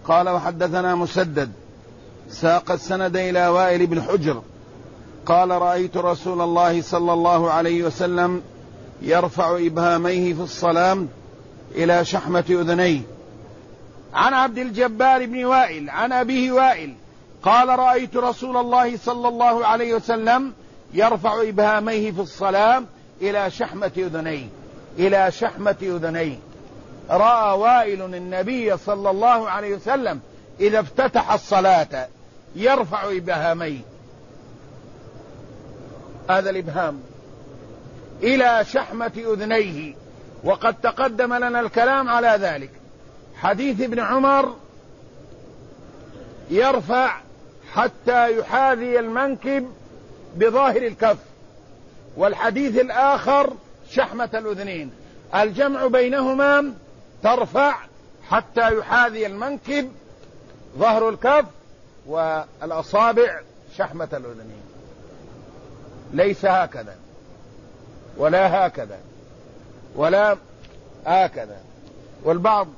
قال وحدثنا مسدد ساق السند إلى وائل بن حجر قال رأيت رسول الله صلى الله عليه وسلم يرفع إبهاميه في الصلاة إلى شحمة أذنيه. عن عبد الجبار بن وائل عن أبيه وائل قال رأيت رسول الله صلى الله عليه وسلم يرفع إبهاميه في الصلاة إلى شحمة أذنيه. إلى شحمة أذنيه. رأى وائل النبي صلى الله عليه وسلم إذا افتتح الصلاة يرفع إبهاميه، هذا الإبهام إلى شحمة أذنيه، وقد تقدم لنا الكلام على ذلك. حديث ابن عمر يرفع حتى يحاذي المنكب بظاهر الكف، والحديث الآخر شحمة الأذنين. الجمع بينهما ترفع حتى يحاذي المنكب ظهر الكف، والأصابع شحمة الأذنين، ليس هكذا ولا هكذا ولا هكذا. والبعض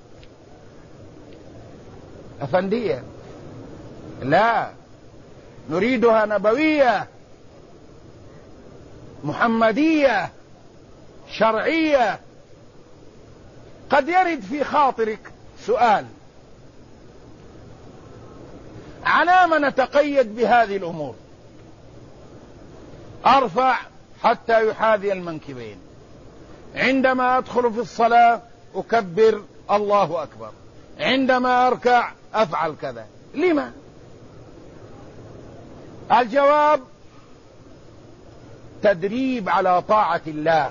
أفندية، لا، نريدها نبوية محمدية شرعية. قد يرد في خاطرك سؤال: على ما نتقيد بهذه الأمور؟ أرفع حتى يحاذي المنكبين، عندما أدخل في الصلاة أكبر الله أكبر، عندما أركع أفعل كذا. لما؟ الجواب: تدريب على طاعة الله،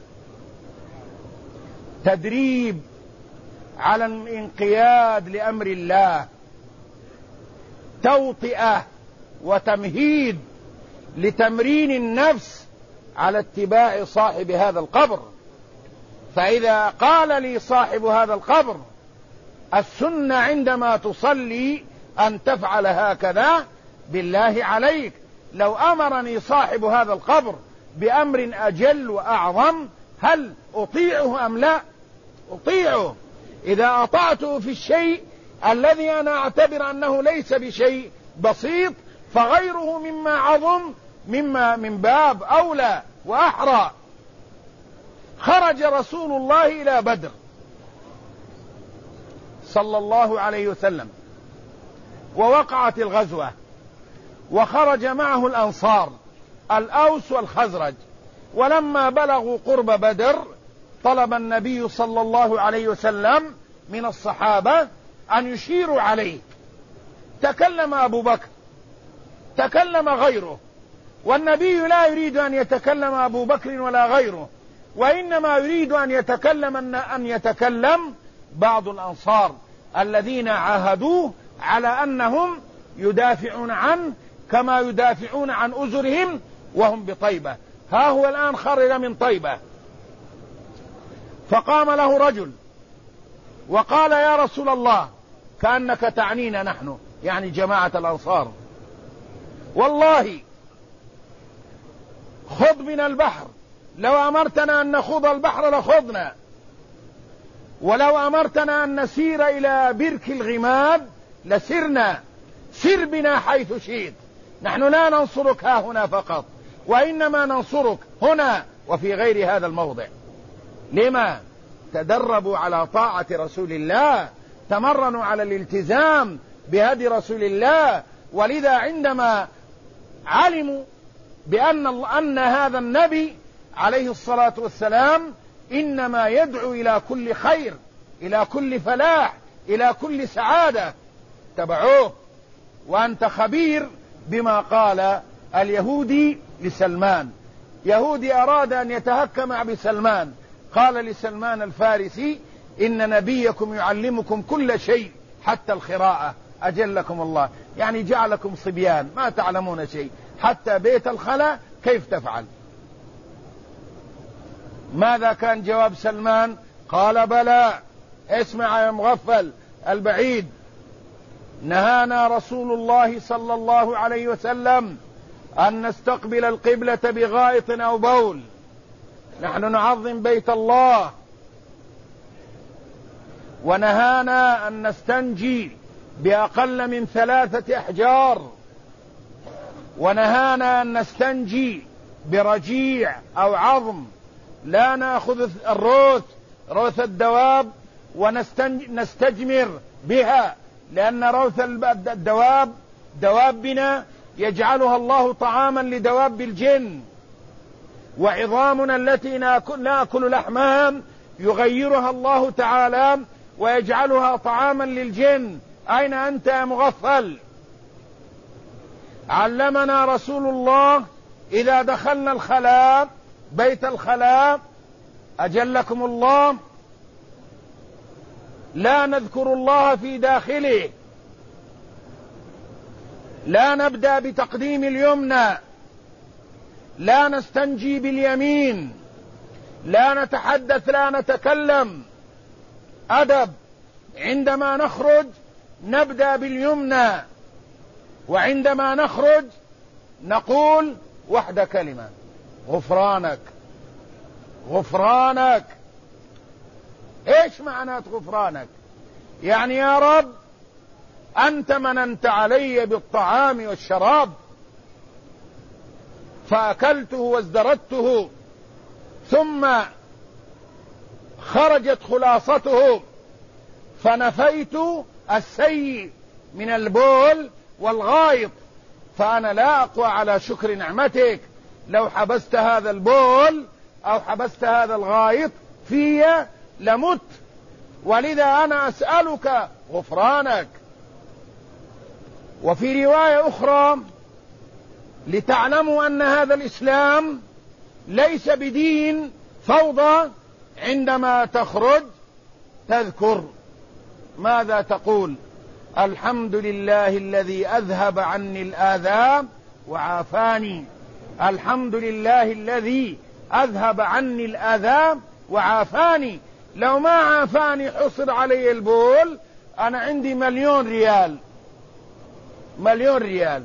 تدريب على الانقياد لأمر الله، توطئة وتمهيد لتمرين النفس على اتباع صاحب هذا القبر. فإذا قال لي صاحب هذا القبر: السنة عندما تصلي أن تفعل هكذا، بالله عليك لو أمرني صاحب هذا القبر بأمر أجل وأعظم هل أطيعه أم لا؟ أطيعه. إذا أطعته في الشيء الذي أنا أعتبر أنه ليس بشيء بسيط، فغيره مما عظم مما من باب أولى وأحرى. خرج رسول الله إلى بدر صلى الله عليه وسلم، ووقعت الغزوة، وخرج معه الأنصار الأوس والخزرج. ولما بلغوا قرب بدر طلب النبي صلى الله عليه وسلم من الصحابة أن يشيروا عليه. تكلم أبو بكر، تكلم غيره، والنبي لا يريد أن يتكلم أبو بكر ولا غيره، وإنما يريد أن يتكلم بعض الأنصار الذين عاهدوه على أنهم يدافعون عنه كما يدافعون عن أزرهم وهم بطيبة. ها هو الآن خرج من طيبة، فقام له رجل وقال: يا رسول الله، كأنك تعنينا نحن، يعني جماعة الأنصار، والله خض من البحر، لو أمرتنا أن نخوض البحر لخضنا، ولو أمرتنا أن نسير إلى برك الغماد لسرنا، سر بنا حيث شئت، نحن لا ننصرك ها هنا فقط، وإنما ننصرك هنا وفي غير هذا الموضع. لما؟ تدربوا على طاعة رسول الله، تمرنوا على الالتزام بهدي رسول الله. ولذا عندما علموا بأن هذا النبي عليه الصلاة والسلام إنما يدعو إلى كل خير، إلى كل فلاح، إلى كل سعادة، تبعوه. وأنت خبير بما قال اليهودي لسلمان. يهودي أراد أن يتهكم بسلمان، قال لسلمان الفارسي: إن نبيكم يعلمكم كل شيء حتى الخراءة، أجلكم الله، يعني جعلكم صبيان ما تعلمون شيء، حتى بيت الخلاء كيف تفعل. ماذا كان جواب سلمان؟ قال: بلى، اسمع يا مغفل البعيد، نهانا رسول الله صلى الله عليه وسلم أن نستقبل القبلة بغائط أو بول، نحن نعظم بيت الله، ونهانا أن نستنجي بأقل من 3 أحجار، ونهانا أن نستنجي برجيع أو عظم، لا نأخذ روث الدواب ونستجمر بها، لأن روث الدواب دوابنا يجعلها الله طعاما لدواب الجن، وعظامنا التي نأكل لحمها يغيرها الله تعالى ويجعلها طعاما للجن. أين أنت يا مغفل؟ علمنا رسول الله إذا دخلنا الخلاء، بيت الخلاء أجلكم الله، لا نذكر الله في داخله، لا نبدأ بتقديم اليمنى، لا نستنجي باليمين، لا نتحدث، لا نتكلم، أدب. عندما نخرج نبدأ باليمنى، وعندما نخرج نقول وحده كلمة: غفرانك. غفرانك. ايش معنى غفرانك؟ يعني يا رب أنت مننت علي بالطعام والشراب فأكلته وازدردته، ثم خرجت خلاصته فنفيت السيء من البول والغائط، فأنا لا أقوى على شكر نعمتك لو حبست هذا البول أو حبست هذا الغائط في لمت، ولذا أنا أسألك غفرانك. وفي رواية أخرى: لتعلموا أن هذا الإسلام ليس بدين فوضى، عندما تخرج تذكر ماذا تقول؟ الحمد لله الذي أذهب عني الآذى وعافاني. الحمد لله الذي أذهب عني الآذى وعافاني. لو ما عافاني حصر علي البول، أنا عندي 1,000,000 ريال. 1,000,000 ريال.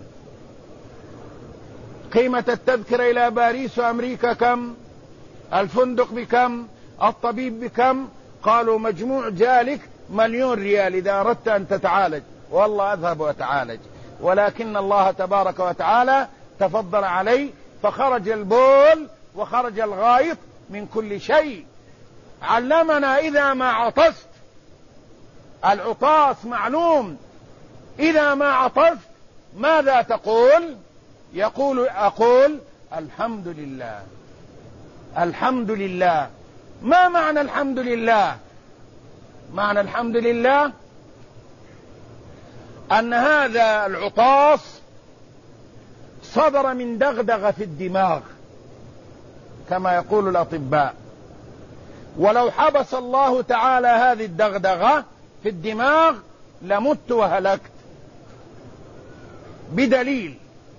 قيمة التذكرة إلى باريس وأمريكا كم؟ الفندق بكم؟ الطبيب بكم؟ قالوا مجموع ذلك 1,000,000 ريال إذا أردت أن تتعالج. والله أذهب وأتعالج، ولكن الله تبارك وتعالى تفضل علي، فخرج البول وخرج الغائط من كل شيء. علمنا إذا ما عطست، العطاس معلوم، إذا ما عطست ماذا تقول؟ أقول الحمد لله. الحمد لله. ما معنى الحمد لله؟ معنى الحمد لله أن هذا العطاس صدر من دغدغة في الدماغ كما يقول الأطباء، ولو حبس الله تعالى هذه الدغدغة في الدماغ لمت وهلكت. بدليل: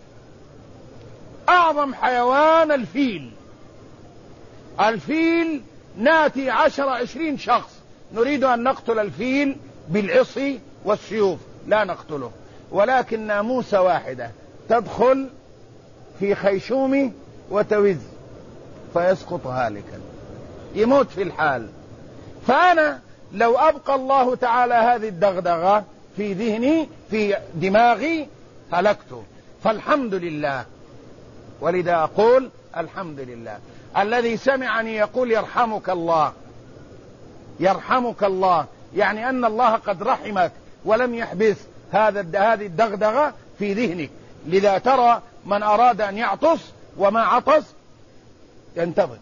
أعظم حيوان الفيل. الفيل ناتي 10-20 شخص نريد أن نقتل الفيل بالعصي والسيوف، لا نقتله، ولكن ناموسة واحدة تدخل في خيشومه وتوز فيسقط هالكا، يموت في الحال. فأنا لو أبقى الله تعالى هذه الدغدغة في ذهني في دماغي هلكته. فالحمد لله. ولذا أقول الحمد لله. الذي سمعني يقول يرحمك الله. يرحمك الله يعني أن الله قد رحمك ولم يحبس هذه الدغدغة في ذهنك. لذا ترى من أراد أن يعطس وما عطس ينتظر.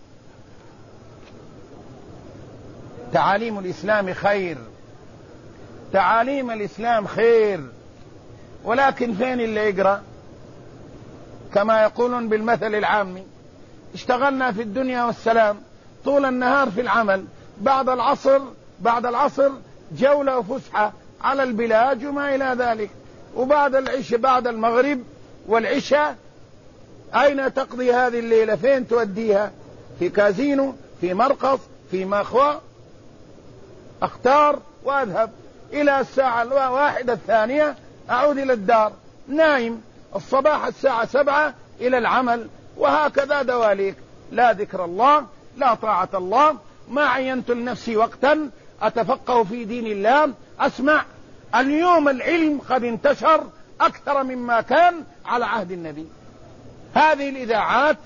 تعاليم الإسلام خير، تعاليم الإسلام خير، ولكن فين اللي يقرأ؟ كما يقولون بالمثل العامي: اشتغلنا في الدنيا والسلام، طول النهار في العمل، بعد العصر جولة وفسحة على البلاج وما إلى ذلك، وبعد العشاء بعد المغرب والعشاء أين تقضي هذه الليلة؟ فين توديها؟ في كازينو، في مرقص، في مخوى. أختار وأذهب إلى الساعة 1 الثانية أعود إلى الدار نايم، الصباح الساعة 7 إلى العمل، وهكذا دواليك. لا ذكر الله، لا طاعة الله، ما عينت لنفسي وقتا أتفقه في دين الله، أسمع اليوم العلم قد انتشر أكثر مما كان على عهد النبي. هذه الإذاعات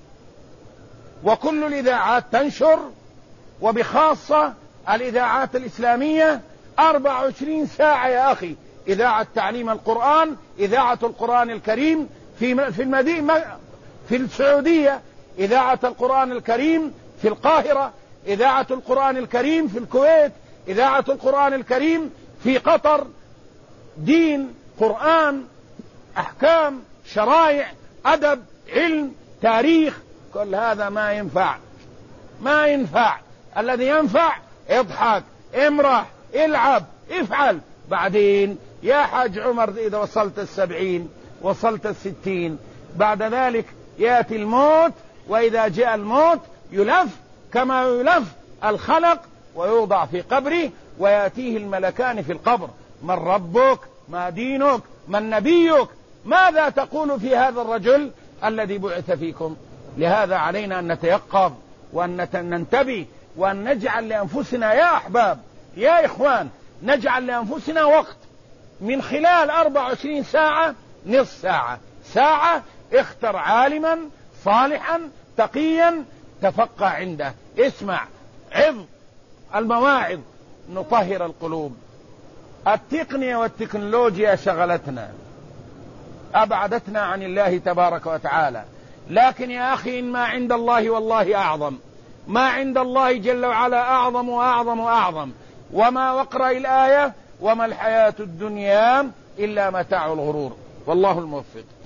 وكل الإذاعات تنشر، وبخاصة الإذاعات الإسلامية 24 ساعة يا أخي، إذاعة تعليم القرآن، إذاعة القرآن الكريم في المدينة في السعودية، إذاعة القرآن الكريم في القاهرة، إذاعة القرآن الكريم في الكويت، إذاعة القرآن الكريم في قطر. دين، قرآن، أحكام، شرائع، أدب، علم، تاريخ، كل هذا ما ينفع. ما ينفع. الذي ينفع اضحك، امرح، العب، افعل. بعدين يا حاج عمر إذا وصلت 70 وصلت 60 بعد ذلك يأتي الموت، وإذا جاء الموت يلف كما يلف الخلق ويوضع في قبره، ويأتيه الملكان في القبر: من ربك؟ ما دينك؟ من نبيك؟ ماذا تقول في هذا الرجل الذي بعث فيكم؟ لهذا علينا أن نتيقظ وأن ننتبه، وأن نجعل لأنفسنا يا أحباب يا إخوان، نجعل لأنفسنا وقت من خلال 24 ساعة، نصف ساعة، ساعة، اختر عالما صالحا تقيا تفقه عنده، اسمع، عظ، المواعظ نطهر القلوب. التقنية والتكنولوجيا شغلتنا، أبعدتنا عن الله تبارك وتعالى. لكن يا أخي إن ما عند الله والله أعظم، ما عند الله جل وعلا أعظم وأعظم وأعظم. وما وقرأ الآية: وما الحياة الدنيا إلا متاع الغرور. والله الموفق.